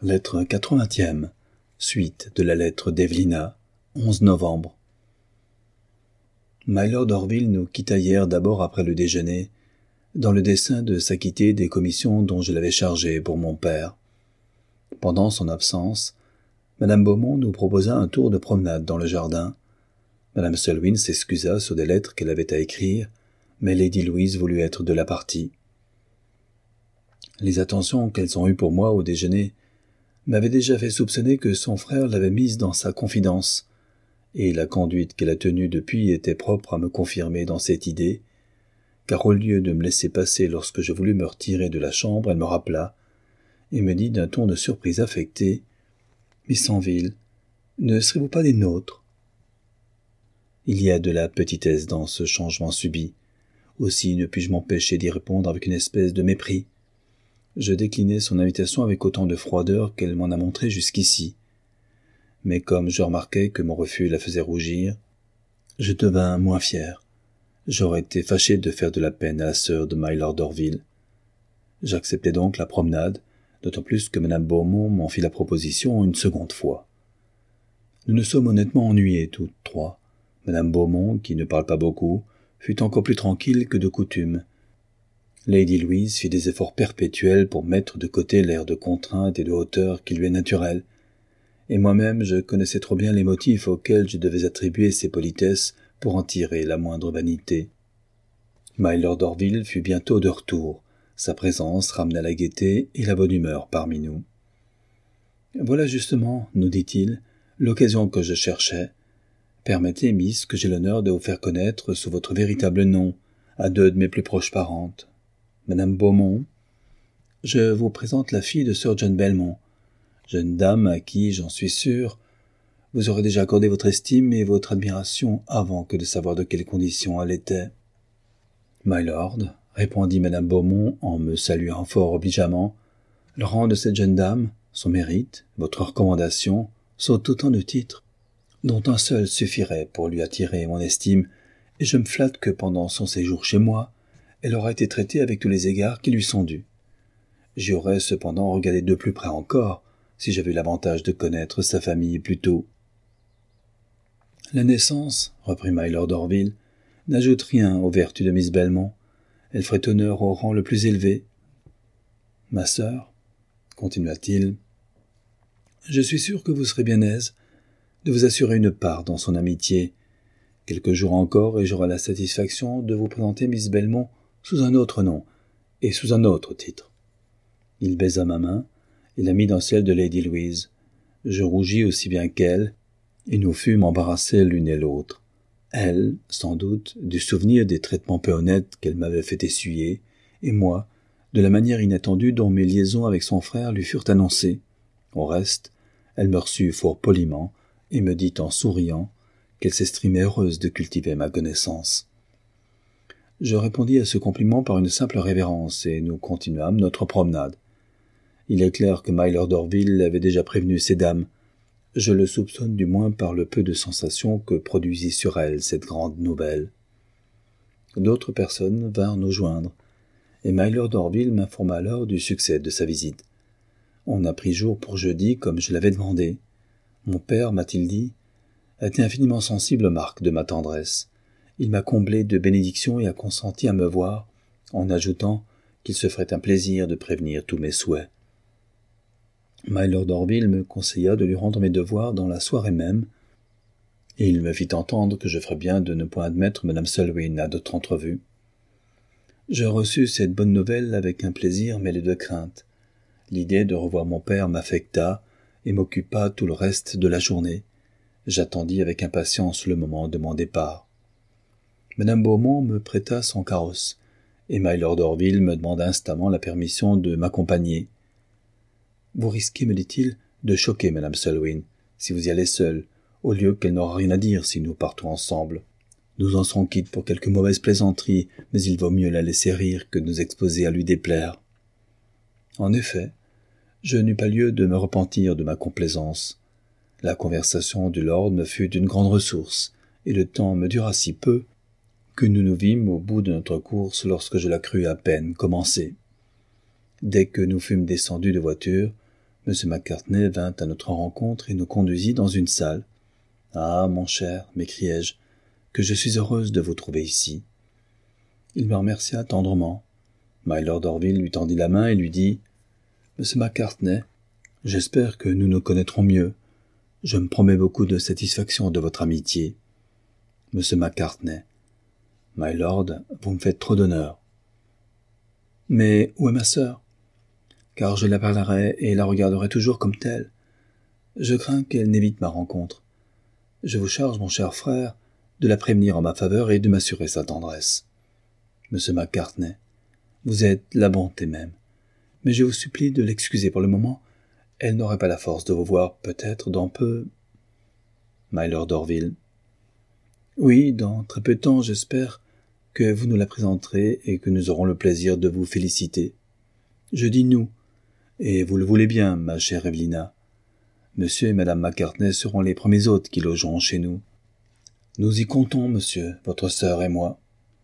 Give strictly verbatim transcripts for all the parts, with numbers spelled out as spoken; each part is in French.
Lettre quatre-vingtième. Suite de la lettre d'Evelina, onze novembre. Mylord Orville nous quitta hier d'abord après le déjeuner, dans le dessein de s'acquitter des commissions dont je l'avais chargé pour mon père. Pendant son absence, Madame Beaumont nous proposa un tour de promenade dans le jardin. Madame Selwyn s'excusa sur des lettres qu'elle avait à écrire, mais Lady Louise voulut être de la partie. Les attentions qu'elles ont eues pour moi au déjeuner m'avaient déjà fait soupçonner que son frère l'avait mise dans sa confidence, et la conduite qu'elle a tenue depuis était propre à me confirmer dans cette idée, car au lieu de me laisser passer lorsque je voulus me retirer de la chambre, elle me rappela, et me dit d'un ton de surprise affectée, « Miss Anville, ne serez-vous pas des nôtres ?» Il y a de la petitesse dans ce changement subit, aussi ne puis-je m'empêcher d'y répondre avec une espèce de mépris. Je déclinai son invitation avec autant de froideur qu'elle m'en a montré jusqu'ici. Mais comme je remarquai que mon refus la faisait rougir, je devins moins fier. J'aurais été fâché de faire de la peine à la sœur de Mylord Orville. J'acceptai donc la promenade, d'autant plus que Madame Beaumont m'en fit la proposition une seconde fois. Nous nous sommes honnêtement ennuyés toutes trois. Madame Beaumont, qui ne parle pas beaucoup, fut encore plus tranquille que de coutume. Lady Louise fit des efforts perpétuels pour mettre de côté l'air de contrainte et de hauteur qui lui est naturel, et moi-même je connaissais trop bien les motifs auxquels je devais attribuer ces politesses pour en tirer la moindre vanité. Mylord Orville fut bientôt de retour. Sa présence ramena la gaieté et la bonne humeur parmi nous. « Voilà justement, nous dit-il, l'occasion que je cherchais. Permettez, Miss, que j'ai l'honneur de vous faire connaître sous votre véritable nom, à deux de mes plus proches parentes. Madame Beaumont, je vous présente la fille de Sir John Belmont, jeune dame à qui, j'en suis sûr, vous aurez déjà accordé votre estime et votre admiration avant que de savoir de quelles conditions elle était. »« My lord, » répondit Madame Beaumont en me saluant fort obligeamment, « le rang de cette jeune dame, son mérite, votre recommandation, sont autant de titres dont un seul suffirait pour lui attirer mon estime, et je me flatte que pendant son séjour chez moi, elle aura été traitée avec tous les égards qui lui sont dus. J'y aurais cependant regardé de plus près encore, si j'avais eu l'avantage de connaître sa famille plus tôt. »« La naissance, reprit Mylord Orville, n'ajoute rien aux vertus de Miss Belmont. Elle ferait honneur au rang le plus élevé. Ma sœur, continua-t-il, je suis sûr que vous serez bien aise de vous assurer une part dans son amitié. Quelques jours encore et j'aurai la satisfaction de vous présenter Miss Belmont sous un autre nom et sous un autre titre. » Il baisa ma main et la mit dans celle de Lady Louise. Je rougis aussi bien qu'elle, et nous fûmes embarrassés l'une et l'autre. Elle, sans doute, du souvenir des traitements peu honnêtes qu'elle m'avait fait essuyer, et moi, de la manière inattendue dont mes liaisons avec son frère lui furent annoncées. Au reste, elle me reçut fort poliment, et me dit en souriant qu'elle s'estimait heureuse de cultiver ma connaissance. Je répondis à ce compliment par une simple révérence, et nous continuâmes notre promenade. Il est clair que Mylord Orville avait déjà prévenu ces dames. Je le soupçonne du moins par le peu de sensations que produisit sur elles cette grande nouvelle. D'autres personnes vinrent nous joindre, et Mylord Orville m'informa alors du succès de sa visite. On a pris jour pour jeudi, comme je l'avais demandé. Mon père, m'a-t-il dit, a été infiniment sensible aux marques de ma tendresse. Il m'a comblé de bénédictions et a consenti à me voir, en ajoutant qu'il se ferait un plaisir de prévenir tous mes souhaits. Mylord Orville me conseilla de lui rendre mes devoirs dans la soirée même, et il me fit entendre que je ferais bien de ne point admettre Madame Selwyn à d'autres entrevues. Je reçus cette bonne nouvelle avec un plaisir mêlé de crainte. L'idée de revoir mon père m'affecta et m'occupa tout le reste de la journée. J'attendis avec impatience le moment de mon départ. Madame Beaumont me prêta son carrosse, et Mylord Orville me demanda instamment la permission de m'accompagner. « Vous risquez, me dit-il, de choquer Madame Selwyn, si vous y allez seule, au lieu qu'elle n'aura rien à dire si nous partons ensemble. Nous en serons quittes pour quelque mauvaise plaisanterie, mais il vaut mieux la laisser rire que de nous exposer à lui déplaire. » En effet, je n'eus pas lieu de me repentir de ma complaisance. La conversation du lord me fut d'une grande ressource, et le temps me dura si peu que nous nous vîmes au bout de notre course lorsque je la crus à peine commencée. Dès que nous fûmes descendus de voiture, M. Macartney vint à notre rencontre et nous conduisit dans une salle. « Ah, mon cher, m'écriai-je, que je suis heureuse de vous trouver ici. » Il me remercia tendrement. Mylord Orville lui tendit la main et lui dit « Monsieur Macartney, j'espère que nous nous connaîtrons mieux. Je me promets beaucoup de satisfaction de votre amitié. » Monsieur Macartney. « Mylord, vous me faites trop d'honneur. »« Mais où est ma sœur ? Car je la parlerai et la regarderai toujours comme telle. Je crains qu'elle n'évite ma rencontre. Je vous charge, mon cher frère, de la prévenir en ma faveur et de m'assurer sa tendresse. Monsieur Macartney, vous êtes la bonté même, mais je vous supplie de l'excuser pour le moment. Elle n'aurait pas la force de vous voir, peut-être, dans peu... » Mylord Orville. « Oui, dans très peu de temps, j'espère que vous nous la présenterez et que nous aurons le plaisir de vous féliciter. Je dis nous, et vous le voulez bien, ma chère Evelina. Monsieur et madame Macartney seront les premiers hôtes qui logeront chez nous. Nous y comptons, monsieur, votre sœur et moi. »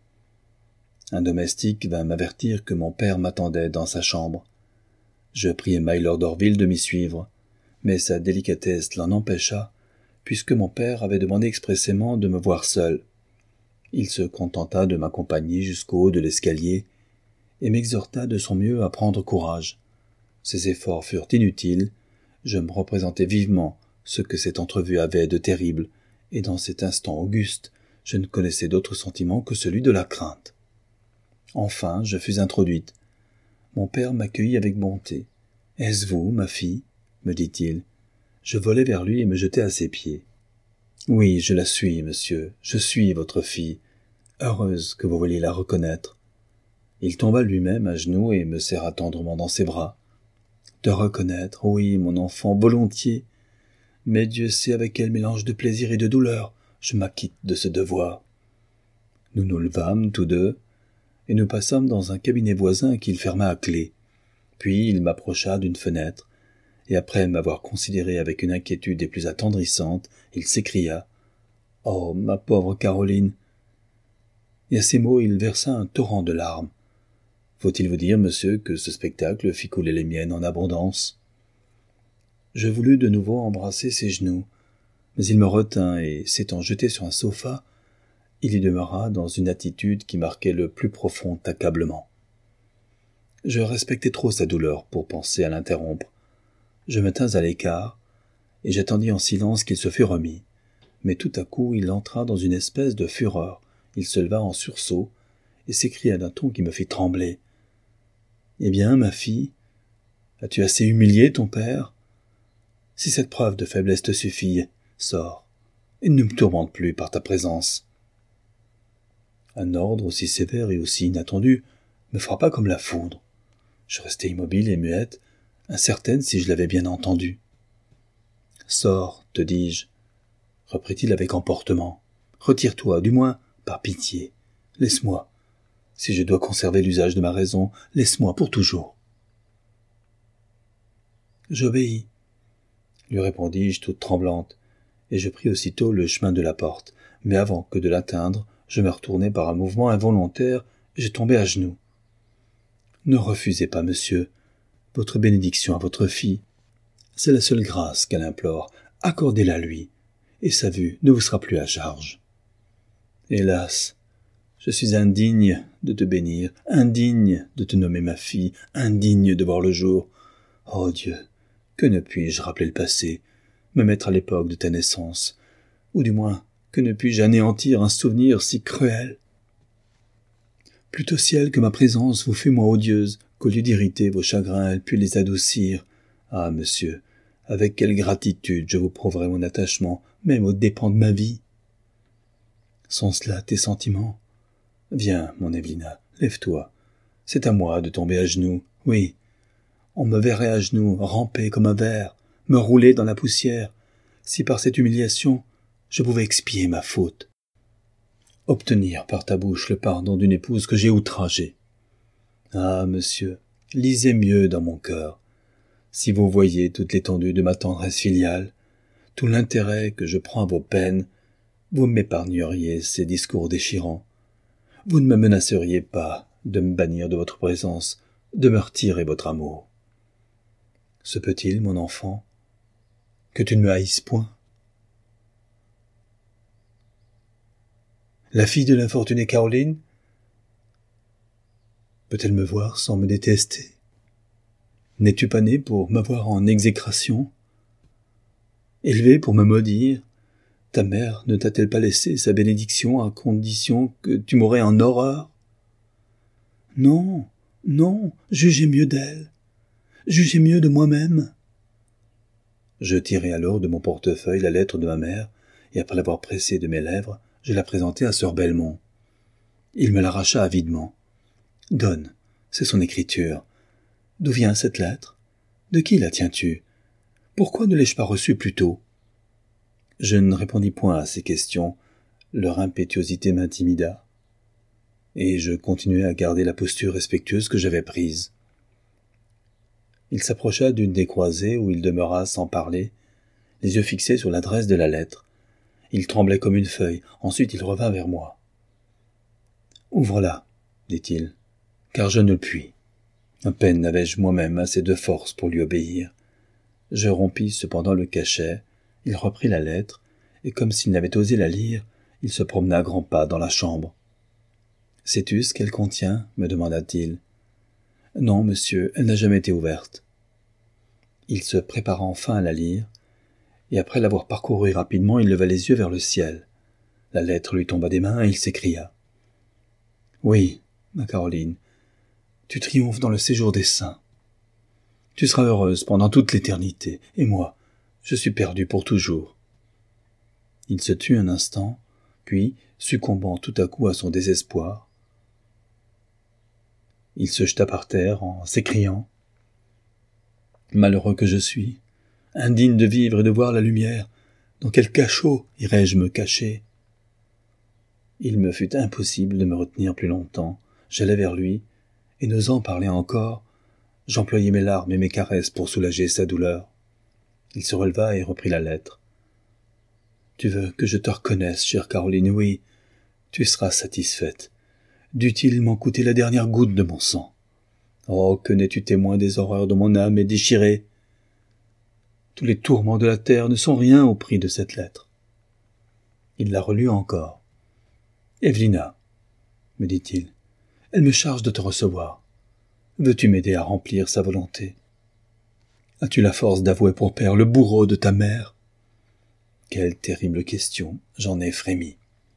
Un domestique vint m'avertir que mon père m'attendait dans sa chambre. Je priai Mylord Orville de m'y suivre, mais sa délicatesse l'en empêcha, puisque mon père avait demandé expressément de me voir seul. Il se contenta de m'accompagner jusqu'au haut de l'escalier et m'exhorta de son mieux à prendre courage. Ses efforts furent inutiles, je me représentais vivement ce que cette entrevue avait de terrible, et dans cet instant auguste, je ne connaissais d'autre sentiment que celui de la crainte. Enfin, je fus introduite. Mon père m'accueillit avec bonté. « Est-ce vous, ma fille ?» me dit-il. Je volai vers lui et me jetai à ses pieds. « Oui, je la suis, monsieur, je suis votre fille. Heureuse que vous vouliez la reconnaître. » Il tomba lui-même à genoux et me serra tendrement dans ses bras. « Te reconnaître, oui, mon enfant, volontiers. Mais Dieu sait avec quel mélange de plaisir et de douleur je m'acquitte de ce devoir. » Nous nous levâmes tous deux, et nous passâmes dans un cabinet voisin qu'il ferma à clé. Puis il m'approcha d'une fenêtre, et après m'avoir considéré avec une inquiétude des plus attendrissantes, il s'écria « Oh, ma pauvre Caroline !» Et à ces mots il versa un torrent de larmes. Faut-il vous dire, monsieur, que ce spectacle fit couler les miennes en abondance? Je voulus de nouveau embrasser ses genoux, mais il me retint et, s'étant jeté sur un sofa, il y demeura dans une attitude qui marquait le plus profond accablement. Je respectais trop sa douleur pour penser à l'interrompre. Je me tins à l'écart, et j'attendis en silence qu'il se fût remis. Mais tout à coup, il entra dans une espèce de fureur. Il se leva en sursaut, et s'écria d'un ton qui me fit trembler. « Eh bien, ma fille, as-tu assez humilié ton père? Si cette preuve de faiblesse te suffit, sors, et ne me tourmente plus par ta présence. » Un ordre aussi sévère et aussi inattendu me frappa comme la foudre. Je restai immobile et muette, incertaine si je l'avais bien entendu. « Sors, te dis-je, » reprit-il avec emportement. « Retire-toi, du moins, par pitié. Laisse-moi. Si je dois conserver l'usage de ma raison, laisse-moi pour toujours. » « J'obéis, » lui répondis-je toute tremblante, et je pris aussitôt le chemin de la porte. Mais avant que de l'atteindre, je me retournai par un mouvement involontaire et je tombai à genoux. « Ne refusez pas, monsieur, votre bénédiction à votre fille. C'est la seule grâce qu'elle implore. Accordez-la lui, et sa vue ne vous sera plus à charge. » Hélas, je suis indigne de te bénir, indigne de te nommer ma fille, indigne de voir le jour. Oh Dieu, que ne puis-je rappeler le passé, me mettre à l'époque de ta naissance, ou du moins, que ne puis-je anéantir un souvenir si cruel? Plutôt ciel que ma présence vous fût moins odieuse, qu'au lieu d'irriter vos chagrins, elle pût les adoucir. Ah, monsieur, avec quelle gratitude je vous prouverai mon attachement, même aux dépens de ma vie. Sont cela tes sentiments? Viens, mon Evelina, lève-toi. C'est à moi de tomber à genoux, oui. On me verrait à genoux, ramper comme un ver, me rouler dans la poussière, si par cette humiliation je pouvais expier ma faute. Obtenir par ta bouche le pardon d'une épouse que j'ai outragée. Ah, monsieur, lisez mieux dans mon cœur. Si vous voyiez toute l'étendue de ma tendresse filiale, tout l'intérêt que je prends à vos peines, vous m'épargneriez ces discours déchirants. Vous ne me menaceriez pas de me bannir de votre présence, de me retirer votre amour. Se peut-il, mon enfant, que tu ne me haïsses point? La fille de l'infortunée Caroline peut-elle me voir sans me détester? N'es-tu pas né pour m'avoir en exécration? Élevé pour me maudire? Ta mère ne t'a-t-elle pas laissé sa bénédiction à condition que tu m'aurais en horreur? Non, non, jugez mieux d'elle. Jugez mieux de moi-même. Je tirai alors de mon portefeuille la lettre de ma mère, et après l'avoir pressée de mes lèvres, je la présentai à sœur Belmont. Il me l'arracha avidement. « Donne, c'est son écriture. D'où vient cette lettre? De qui la tiens-tu? Pourquoi ne l'ai-je pas reçue plus tôt ?» Je ne répondis point à ces questions, leur impétuosité m'intimida, et je continuai à garder la posture respectueuse que j'avais prise. Il s'approcha d'une des croisées où il demeura sans parler, les yeux fixés sur l'adresse de la lettre. Il tremblait comme une feuille. Ensuite il revint vers moi. « Ouvre-la, dit-il, car je ne le puis. » À peine n'avais-je moi-même assez de force pour lui obéir. Je rompis cependant le cachet, il reprit la lettre, et comme s'il n'avait osé la lire, il se promena à grands pas dans la chambre. « Sais-tu ce qu'elle contient » me demanda-t-il. « Non, monsieur, elle n'a jamais été ouverte. » Il se prépara enfin à la lire, et après l'avoir parcourue rapidement, il leva les yeux vers le ciel. La lettre lui tomba des mains et il s'écria. « Oui, ma Caroline, tu triomphes dans le séjour des saints. Tu seras heureuse pendant toute l'éternité, et moi, je suis perdu pour toujours. » Il se tut un instant, puis, succombant tout à coup à son désespoir, il se jeta par terre en s'écriant « Malheureux que je suis, indigne de vivre et de voir la lumière, dans quel cachot irais-je me cacher ?» Il me fut impossible de me retenir plus longtemps. J'allai vers lui, et n'osant parler encore, j'employai mes larmes et mes caresses pour soulager sa douleur. Il se releva et reprit la lettre. « Tu veux que je te reconnaisse, chère Caroline, oui, tu seras satisfaite. Dût-il m'en coûter la dernière goutte de mon sang. Oh, que n'es-tu témoin des horreurs de mon âme est déchirée. Tous les tourments de la terre ne sont rien au prix de cette lettre. » Il la relut encore. « Evelina, me dit-il, elle me charge de te recevoir. Veux-tu m'aider à remplir sa volonté? As-tu la force d'avouer pour père le bourreau de ta mère? » Quelle terrible question, j'en ai frémi.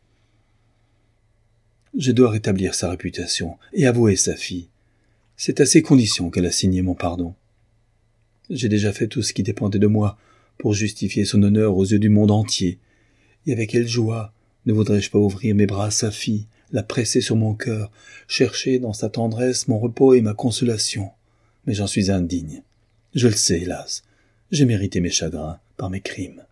Je dois rétablir sa réputation et avouer sa fille. C'est à ces conditions qu'elle a signé mon pardon. J'ai déjà fait tout ce qui dépendait de moi pour justifier son honneur aux yeux du monde entier. Et avec quelle joie ne voudrais-je pas ouvrir mes bras à sa fille, la presser sur mon cœur, chercher dans sa tendresse mon repos et ma consolation. Mais j'en suis indigne. Je le sais, hélas. J'ai mérité mes chagrins par mes crimes.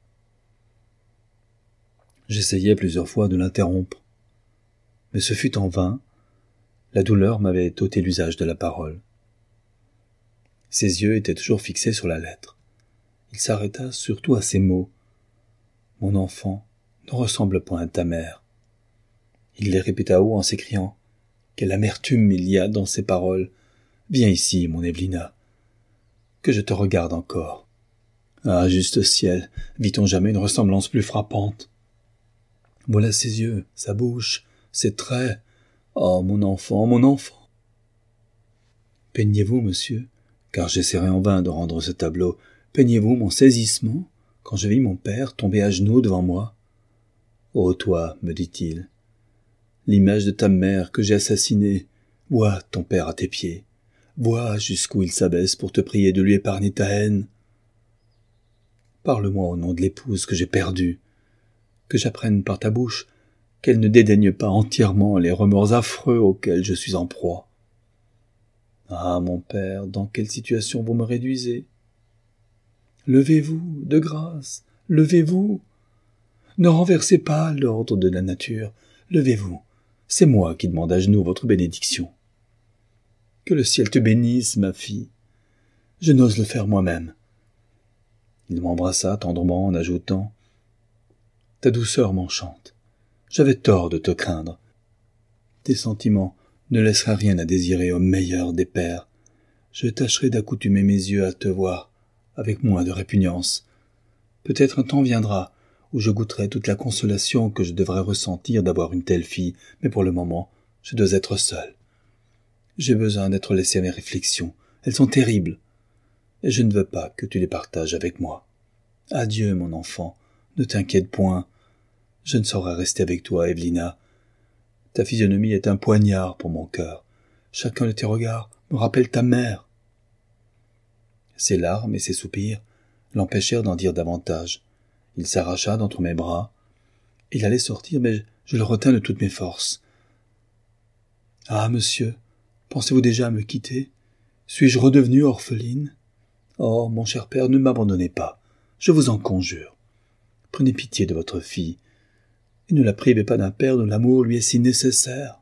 J'essayai plusieurs fois de l'interrompre. Mais ce fut en vain. La douleur m'avait ôté l'usage de la parole. Ses yeux étaient toujours fixés sur la lettre. Il s'arrêta surtout à ces mots. « Mon enfant ne ressemble point à ta mère. » Il les répéta haut en s'écriant. « Quelle amertume il y a dans ces paroles. Viens ici, mon Evelina, que je te regarde encore. » Ah, juste ciel, vit-on jamais une ressemblance plus frappante? Voilà ses yeux, sa bouche, ses traits. Oh, mon enfant, mon enfant! Peignez-vous, monsieur, car j'essaierai en vain de rendre ce tableau. Peignez-vous mon saisissement quand je vis mon père tomber à genoux devant moi. Ô toi, me dit-il, l'image de ta mère que j'ai assassinée, vois ton père à tes pieds. Vois jusqu'où il s'abaisse pour te prier de lui épargner ta haine. Parle-moi au nom de l'épouse que j'ai perdue, que j'apprenne par ta bouche qu'elle ne dédaigne pas entièrement les remords affreux auxquels je suis en proie. Ah, mon père, dans quelle situation vous me réduisez? Levez-vous, de grâce, levez-vous. Ne renversez pas l'ordre de la nature, levez-vous. C'est moi qui demande à genoux votre bénédiction. Que le ciel te bénisse, ma fille. Je n'ose le faire moi-même. Il m'embrassa tendrement en ajoutant « Ta douceur m'enchante. J'avais tort de te craindre. Tes sentiments ne laisseraient rien à désirer au meilleur des pères. je tâcherai d'accoutumer mes yeux à te voir avec moins de répugnance. Peut-être un temps viendra où je goûterai toute la consolation que je devrais ressentir d'avoir une telle fille, mais pour le moment, je dois être seul. J'ai besoin d'être laissé à mes réflexions. Elles sont terribles. Et je ne veux pas que tu les partages avec moi. Adieu, mon enfant. Ne t'inquiète point. Je ne saurais rester avec toi, Evelina. Ta physionomie est un poignard pour mon cœur. Chacun de tes regards me rappelle ta mère. Ses larmes et ses soupirs l'empêchèrent d'en dire davantage. Il s'arracha d'entre mes bras. Il allait sortir, mais je le retins de toutes mes forces. « Ah, monsieur, pensez-vous déjà à me quitter? Suis-je redevenue orpheline? Oh, mon cher père, ne m'abandonnez pas, je vous en conjure. Prenez pitié de votre fille, et ne la privez pas d'un père dont l'amour lui est si nécessaire.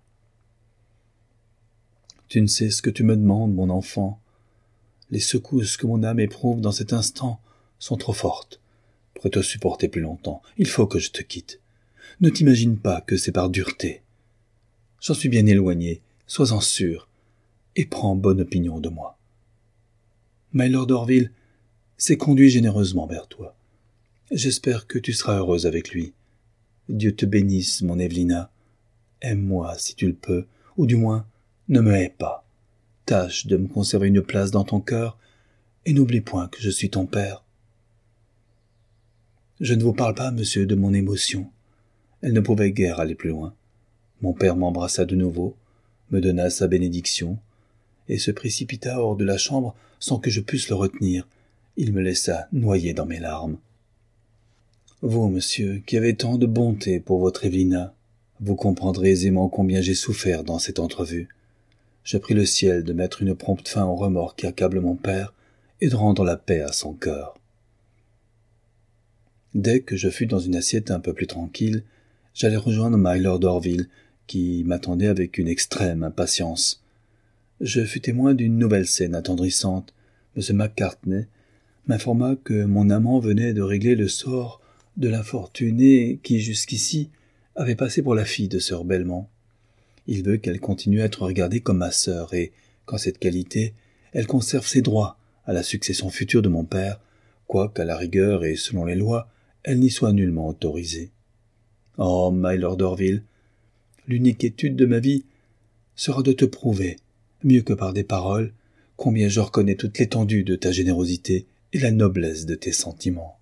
Tu ne sais ce que tu me demandes, mon enfant. Les secousses que mon âme éprouve dans cet instant sont trop fortes pour te supporter plus longtemps. Il faut que je te quitte. Ne t'imagine pas que c'est par dureté. J'en suis bien éloigné, sois-en sûr, et prends bonne opinion de moi. Mylord Orville s'est conduit généreusement vers toi. J'espère que tu seras heureuse avec lui. Dieu te bénisse, mon Evelina. Aime-moi si tu le peux, ou du moins, ne me hais pas. Tâche de me conserver une place dans ton cœur, et n'oublie point que je suis ton père. Je ne vous parle pas, monsieur, de mon émotion. Elle ne pouvait guère aller plus loin. Mon père m'embrassa de nouveau, me donna sa bénédiction, et se précipita hors de la chambre sans que je pusse le retenir. Il me laissa noyer dans mes larmes. Vous, monsieur, qui avez tant de bonté pour votre Evelina, vous comprendrez aisément combien j'ai souffert dans cette entrevue. Je prie le ciel de mettre une prompte fin au remords qui accable mon père et de rendre la paix à son cœur. Dès que je fus dans une assiette un peu plus tranquille, j'allai rejoindre Mylord Orville, qui m'attendait avec une extrême impatience. Je fus témoin d'une nouvelle scène attendrissante. M. Macartney m'informa que mon amant venait de régler le sort de l'infortunée qui, jusqu'ici, avait passé pour la fille de sœur Belmont. Il veut qu'elle continue à être regardée comme ma sœur et, qu'en cette qualité, elle conserve ses droits à la succession future de mon père, quoiqu'à la rigueur et selon les lois, elle n'y soit nullement autorisée. Oh, Mylord Orville, l'unique étude de ma vie sera de te prouver, mieux que par des paroles, combien je reconnais toute l'étendue de ta générosité et la noblesse de tes sentiments.